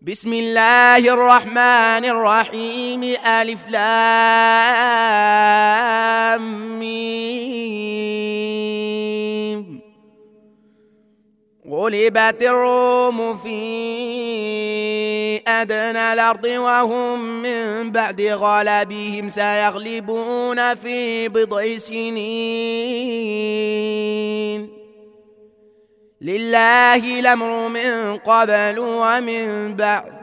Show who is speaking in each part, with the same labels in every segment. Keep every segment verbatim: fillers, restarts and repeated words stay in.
Speaker 1: بسم الله الرحمن الرحيم. ألف لام ميم. غلبت الروم في أدنى الأرض وهم من بعد غلبهم سيغلبون في بضع سنين. لله الأمر من قبل ومن بعد،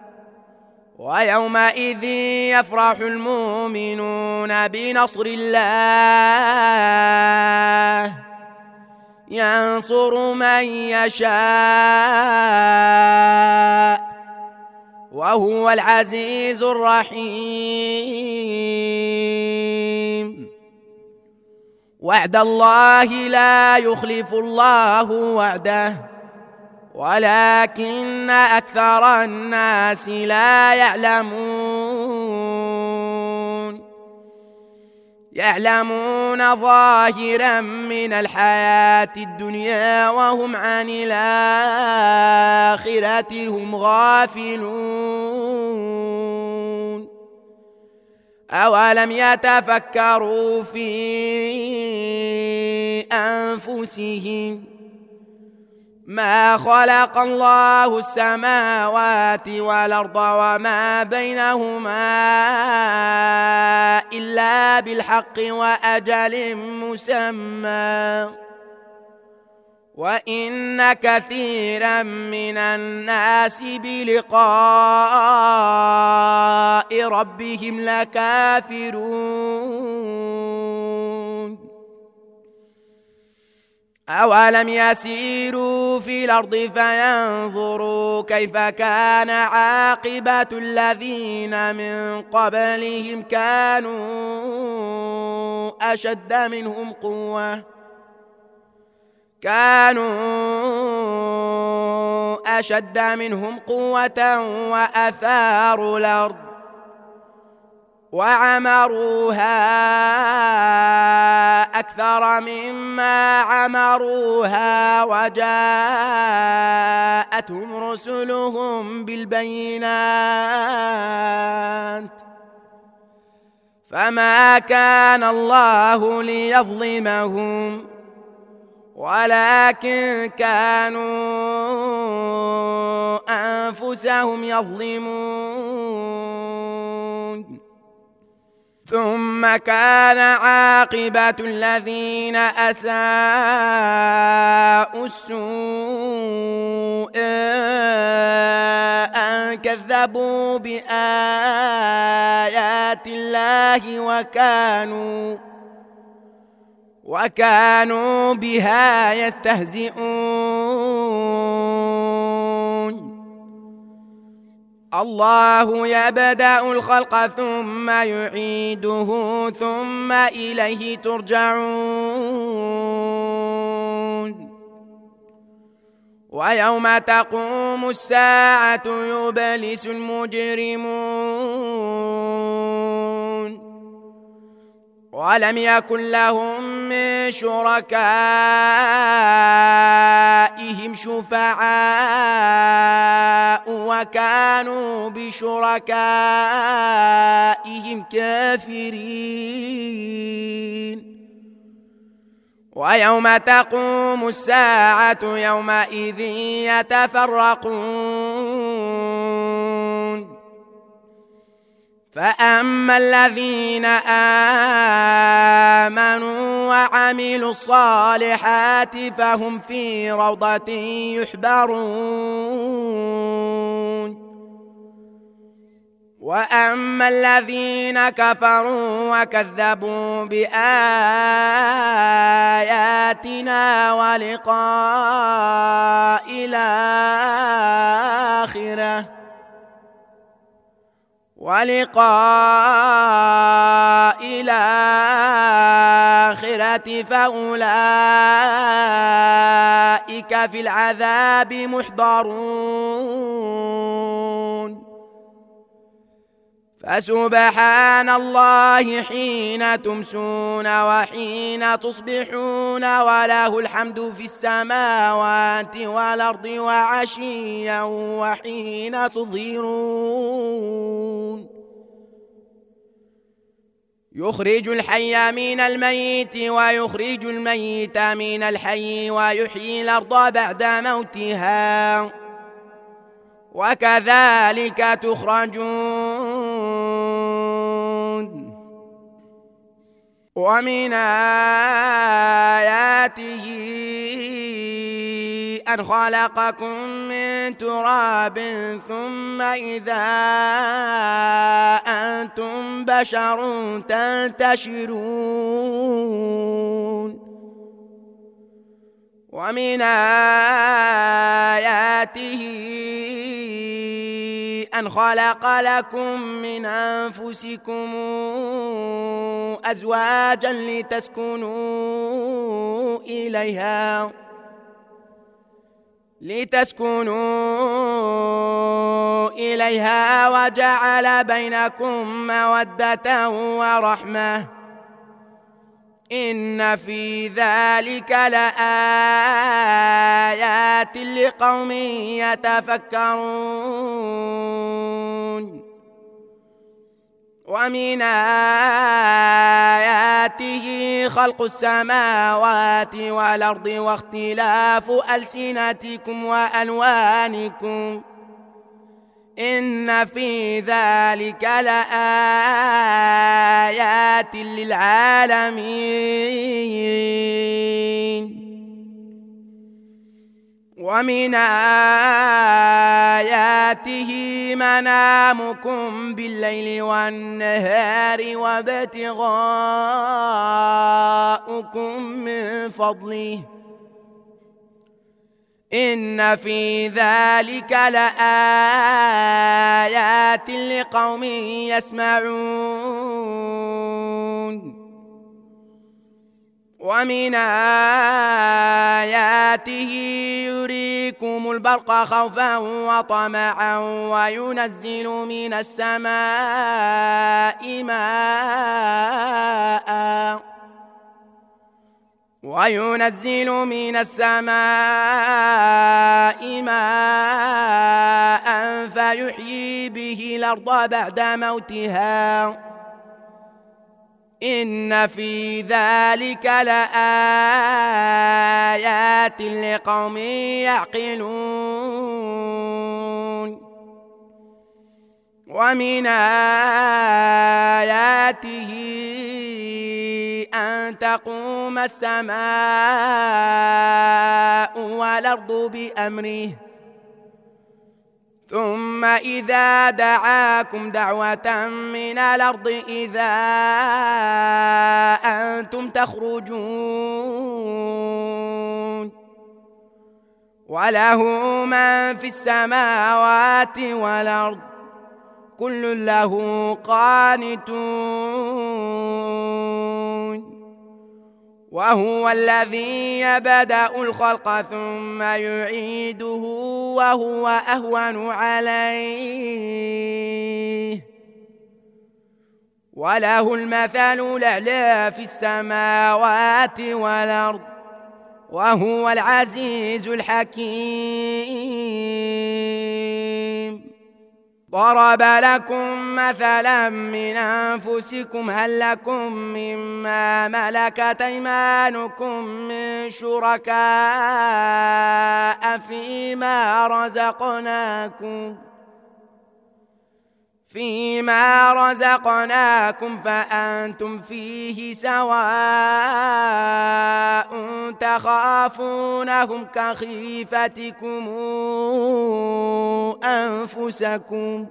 Speaker 1: ويومئذ يفرح المؤمنون بنصر الله ينصر من يشاء وهو العزيز الرحيم. وعد الله لا يخلف الله وعده ولكن أكثر الناس لا يعلمون. يعلمون ظاهرا من الحياة الدنيا وهم عن الآخرة هم غافلون. أولم يتفكروا في أنفسهم ما خلق الله السماوات والأرض وما بينهما إلا بالحق وأجل مسمى، وإن كثيرا من الناس بلقاء ربهم لكافرون. أولم يسيروا في الأرض فينظروا كيف كان عاقبة الذين من قبلهم كانوا أشد منهم قوة كانوا أشد منهم قوة وأثاروا الأرض وعمروها أكثر مما عمروها وجاءتهم رسلهم بالبينات فما كان الله ليظلمهم ولكن كانوا أنفسهم يظلمون. ثم كان عاقبة الذين أساءوا السوء أن كذبوا بآيات الله وكانوا وكانوا بها يستهزئون. الله يبدأ الخلق ثم يعيده ثم إليه ترجعون. ويوم تقوم الساعة يبلس المجرمون ولم يكن لهم من شركائهم شفعاء وكانوا بشركائهم كافرين. ويوم تقوم الساعة يومئذ يتفرقون. فأما الذين آمنوا وعملوا الصالحات فهم في روضة يحبرون. وأما الذين كفروا وكذبوا بآياتنا ولقاء الآخرة ولقاء الآخرة فأولئك في العذاب محضرون. فسبحان الله حين تمسون وحين تصبحون وله الحمد في السماوات والأرض وعشيا وحين تظهرون يخرج الحي من الميت ويخرج الميت من الحي ويحيي الأرض بعد موتها وكذلك تخرجون ومن آياته أن خلقكم من تراب ثم إذا أنتم بشر تنتشرون ومن آياته أن خلق لكم من أنفسكم أزواجا لتسكنوا إليها لتسكنوا إليها وجعل بينكم مودة ورحمة إن في ذلك لآيات لقوم يتفكرون ومن آياته خلق السماوات والأرض واختلاف ألسنتكم وألوانكم إن في ذلك لآيات للعالمين ومن آياته منامكم بالليل والنهار وابتغاؤكم من فضله إن في ذلك لآيات لقوم يسمعون ومن آياته يريكم البرق خوفا وطمعا وينزل من السماء ماء وينزل من السماء ماء فيحيي به الأرض بعد موتها إن في ذلك لآيات لقوم يعقلون ومن آياته أن تقوم السماء والأرض بأمره ثم إذا دعاكم دعوة من الأرض إذا أنتم تخرجون وله من في السماوات والأرض كل له قانتون وهو الذي يبدأ الخلق ثم يعيده وهو أهون عليه وله المثل الأعلى في السماوات والأرض وهو العزيز الحكيم ضرب لكم مثلا من أنفسكم هل لكم مما ملكت أيمانكم من شركاء فيما رزقناكم فيما رزقناكم فأنتم فيه سواء تخافونهم كخيفتكم أنفسكم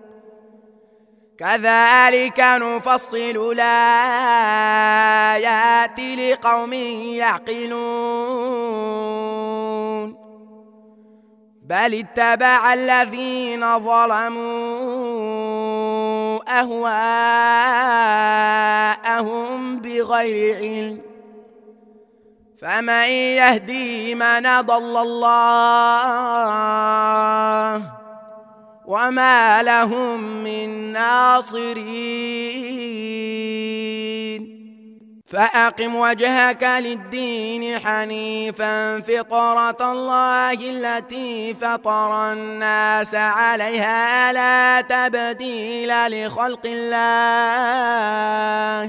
Speaker 1: كذلك نفصل الآيات لقوم يعقلون بل اتبع الذين ظلموا أهواءهم بغير علم فمن يهدي من ضل الله وما لهم من ناصرين فأقم وجهك للدين حنيفا فطرة الله التي فطر الناس عليها لا تبديل لخلق الله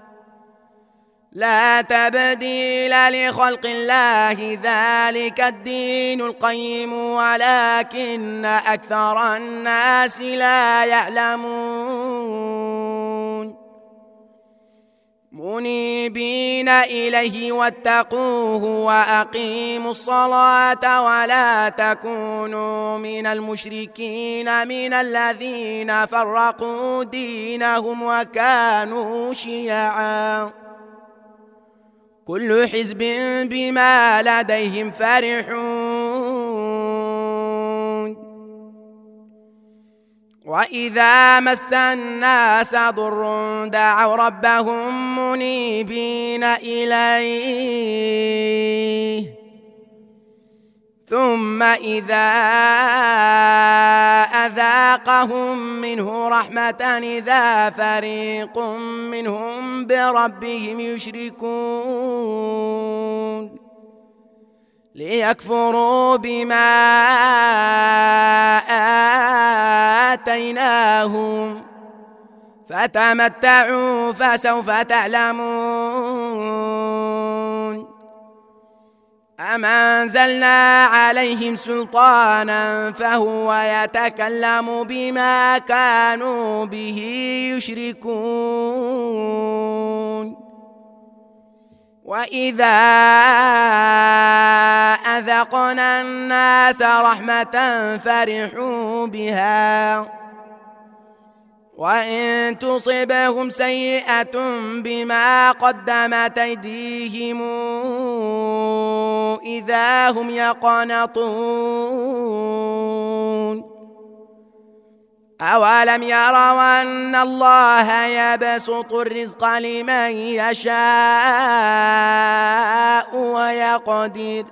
Speaker 1: لا تبديل لخلق الله ذلك الدين القيم ولكن أكثر الناس لا يعلمون منيبين إليه واتقوه وأقيموا الصلاة ولا تكونوا من المشركين من الذين فرقوا دينهم وكانوا شيعا كل حزب بما لديهم فرحون وإذا مس الناس ضر دعوا ربهم منيبين إليه ثم إذا أذاقهم منه رحمة إذا فريق منهم بربهم يشركون ليكفروا بما آتيناهم فتمتعوا فسوف تعلمون أم أنزلنا عليهم سلطانا فهو يتكلم بما كانوا به يشركون وإذا أذقنا الناس رحمة فرحوا بها وإن تصبهم سيئة بما قدمت أيديهم إذا هم يقنطون أولم يروا أن الله يبسط الرزق لمن يشاء ويقدر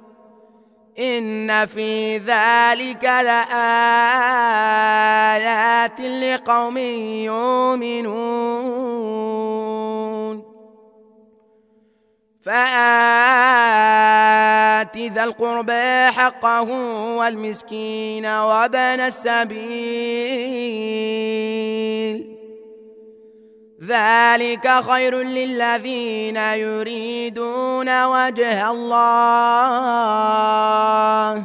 Speaker 1: إن في ذلك لآيات لقوم يؤمنون فآت ذا القربى حقه والمسكين وابن السبيل ذلك خير للذين يريدون وجه الله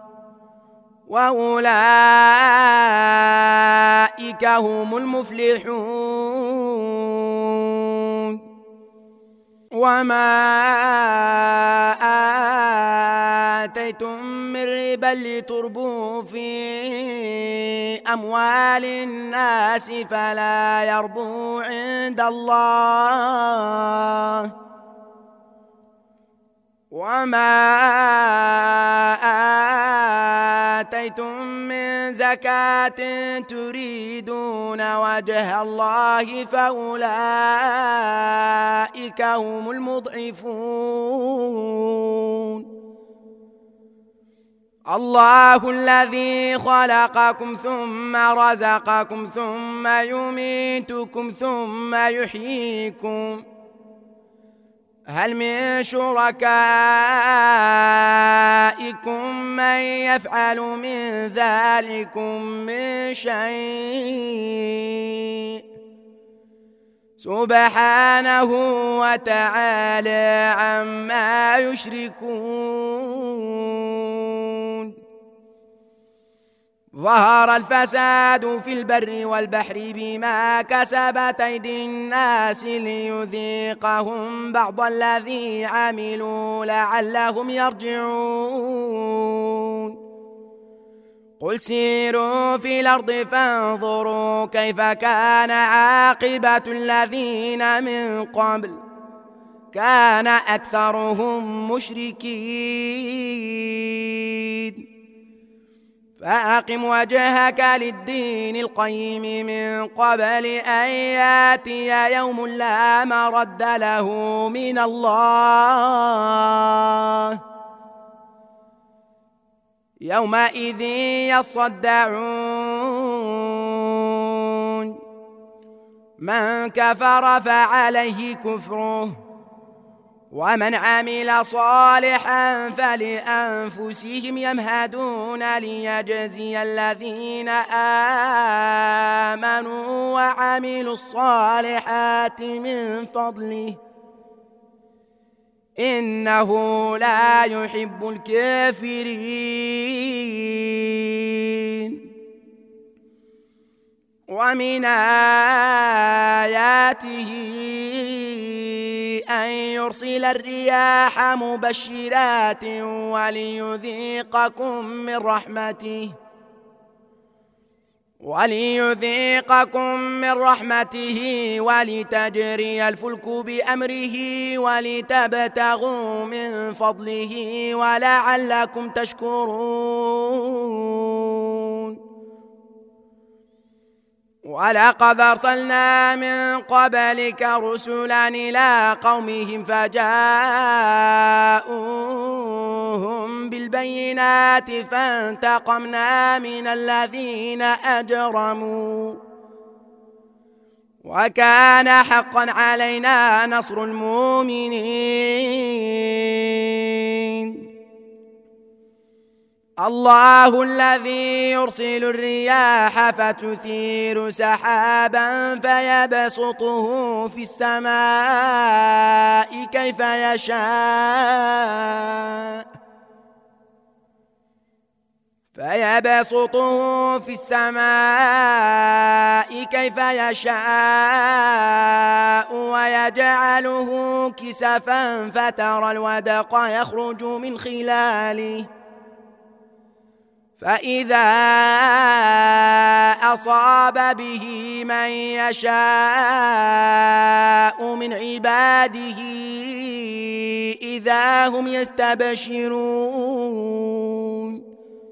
Speaker 1: وأولئك هم المفلحون وما آتيتم من ربا لتربوا في أموال الناس فلا يربو عند الله وما آتيتم من زكاة تريدون وجه الله فأولئك هم المضعفون الله الذي خلقكم ثم رزقكم ثم يميتكم ثم يحييكم هل من شركائكم من يفعل من ذلكم من شيء سبحانه وتعالى عما يشركون ظهر الفساد في البر والبحر بما كسبت أيدي الناس ليذيقهم بعض الذي عملوا لعلهم يرجعون قل سيروا في الأرض فانظروا كيف كان عاقبة الذين من قبل كان أكثرهم مشركين فأقم وجهك للدين القيم من قبل أن ياتي يوم لا مرد له من الله يومئذ يصدعون من كفر فعليه كفره ومن عمل صالحا فلأنفسهم يمهدون ليجزي الذين آمنوا وعملوا الصالحات من فضله إنه لا يحب الكافرين. ومن آياته أن يرسل الرياح مبشرات وليذيقكم من رحمته وليذيقكم من رحمته ولتجري الفلك بأمره ولتبتغوا من فضله ولعلكم تشكرون. ولقد أرسلنا من قبلك رسلا إلى قومهم فجاءوهم بالبينات فانتقمنا من الذين أجرموا وكان حقا علينا نصر المؤمنين. الله الذي يرسل الرياح فتثير سحابا فيبسطه في السماء كيف يشاء فيبسطه في السماء كيف يشاء ويجعله كسفا فترى الودق يخرج من خلاله فإذا أصاب به من يشاء من عباده إذا هم يستبشرون.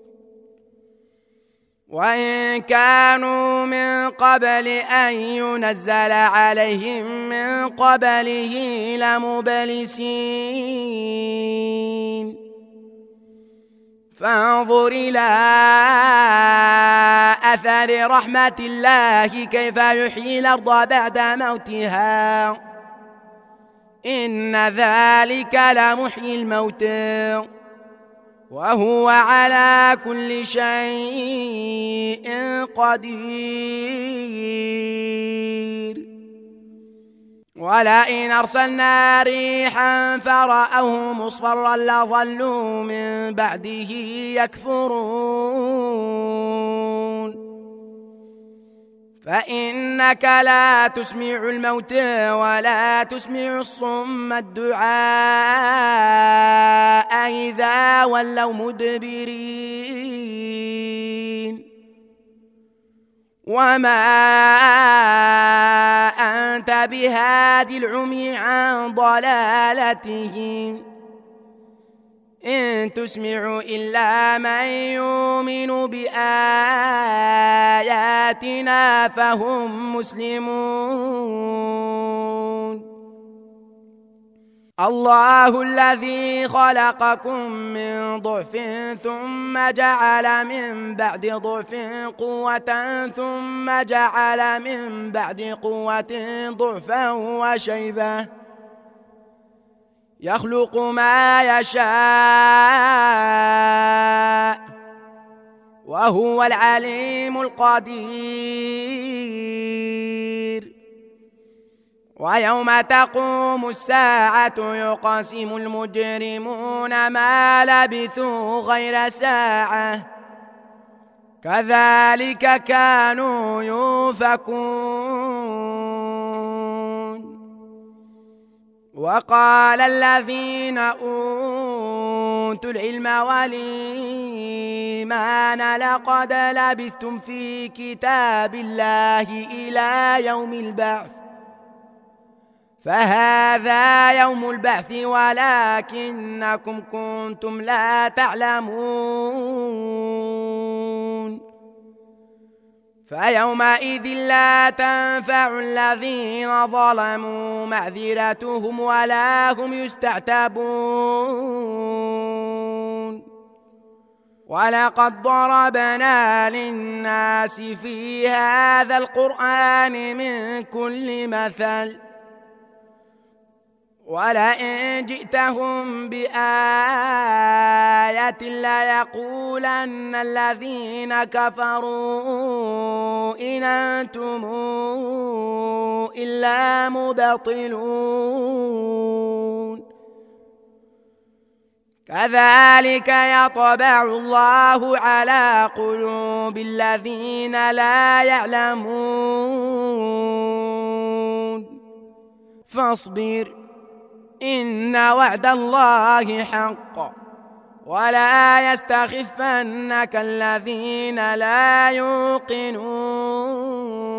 Speaker 1: وإن كانوا من قبل أن ينزل عليهم من قبله لمبلسين. فانظر إلى أثر رحمة الله كيف يحيي الأرض بعد موتها إن ذلك لمحيي الموتى وهو على كل شيء قدير. ولئن أرسلنا ريحا فرأوه مصفرا لظلوا من بعده يكفرون. فإنك لا تسمع الموتى ولا تسمع الصم الدعاء إذا ولوا مدبرين. وما أنت بهادي العمي عن ضلالتهم إن تسمع إلا من يؤمن بآياتنا فهم مسلمون. الله الذي خلقكم من ضعف ثم جعل من بعد ضعف قوة ثم جعل من بعد قوة ضعفا وشيبة يخلق ما يشاء وهو العليم القدير. ويوم تقوم الساعة يقسم المجرمون ما لبثوا غير ساعة كذلك كانوا يؤفكون. وقال الذين أوتوا العلم والإيمان لقد لبثتم في كتاب الله إلى يوم البعث فهذا يوم البعث ولكنكم كنتم لا تعلمون. فيومئذ لا تنفع الذين ظلموا معذرتهم ولا هم يستعتبون. ولقد ضربنا للناس في هذا القرآن من كل مثل ولئن جئتهم بآية ليقولن الذين كفروا إن أنتم إلا مبطلون كذلك يطبع الله على قلوب الذين لا يعلمون فاصبر إن وعد الله حق ولا يستخفنك الذين لا يوقنون